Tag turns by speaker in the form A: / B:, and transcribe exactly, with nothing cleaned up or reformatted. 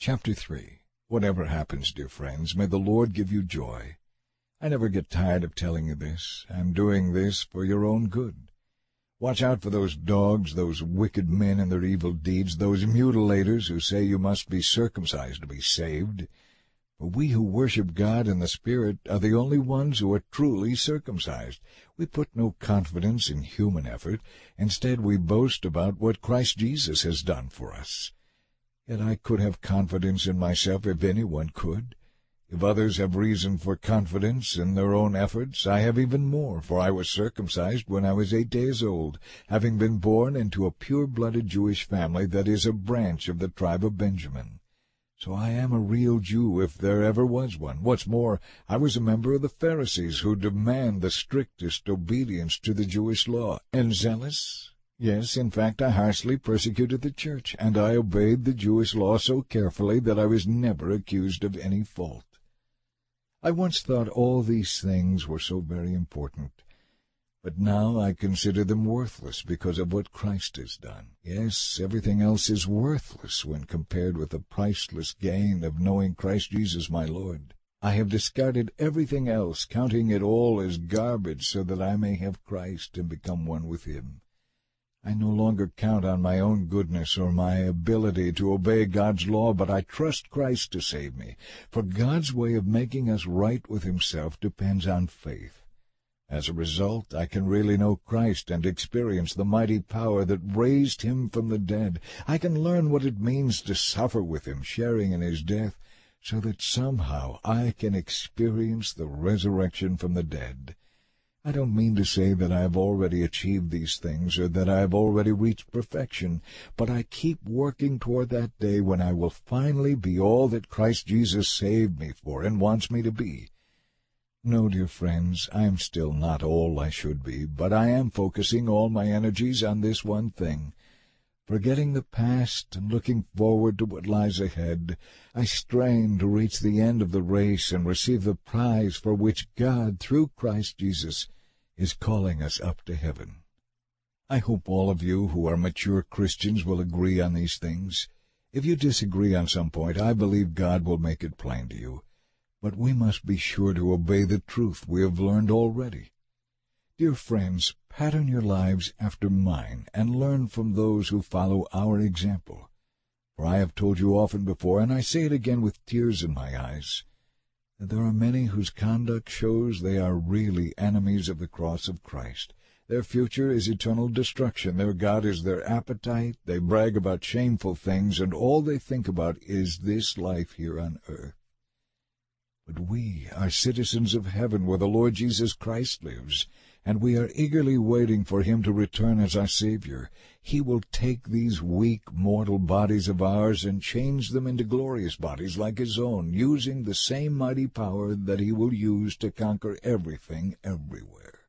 A: Chapter three. Whatever happens, dear friends, may the Lord give you joy. I never get tired of telling you this. I'm doing this for your own good. Watch out for those dogs, those wicked men and their evil deeds, those mutilators who say you must be circumcised to be saved. For we who worship God in the Spirit are the only ones who are truly circumcised. We put no confidence in human effort. Instead, we boast about what Christ Jesus has done for us. Yet I could have confidence in myself if anyone could. If others have reason for confidence in their own efforts, I have even more, for I was circumcised when I was eight days old, having been born into a pure-blooded Jewish family that is a branch of the tribe of Benjamin. So I am a real Jew, if there ever was one. What's more, I was a member of the Pharisees, who demand the strictest obedience to the Jewish law, and zealous. Yes, in fact, I harshly persecuted the church, and I obeyed the Jewish law so carefully that I was never accused of any fault. I once thought all these things were so very important, but now I consider them worthless because of what Christ has done. Yes, everything else is worthless when compared with the priceless gain of knowing Christ Jesus my Lord. I have discarded everything else, counting it all as garbage, so that I may have Christ and become one with Him. I no longer count on my own goodness or my ability to obey God's law, but I trust Christ to save me, for God's way of making us right with Himself depends on faith. As a result, I can really know Christ and experience the mighty power that raised Him from the dead. I can learn what it means to suffer with Him, sharing in His death, so that somehow I can experience the resurrection from the dead. I don't mean to say that I have already achieved these things or that I have already reached perfection, but I keep working toward that day when I will finally be all that Christ Jesus saved me for and wants me to be. No, dear friends, I am still not all I should be, but I am focusing all my energies on this one thing. Forgetting the past and looking forward to what lies ahead, I strain to reach the end of the race and receive the prize for which God, through Christ Jesus, is calling us up to heaven. I hope all of you who are mature Christians will agree on these things. If you disagree on some point, I believe God will make it plain to you. But we must be sure to obey the truth we have learned already. Dear friends, pattern your lives after mine, and learn from those who follow our example. For I have told you often before, and I say it again with tears in my eyes, that there are many whose conduct shows they are really enemies of the cross of Christ. Their future is eternal destruction. Their God is their appetite. They brag about shameful things, and all they think about is this life here on earth. But we are citizens of heaven, where the Lord Jesus Christ lives, and we are eagerly waiting for Him to return as our Savior. He will take these weak, mortal bodies of ours and change them into glorious bodies like His own, using the same mighty power that He will use to conquer everything everywhere.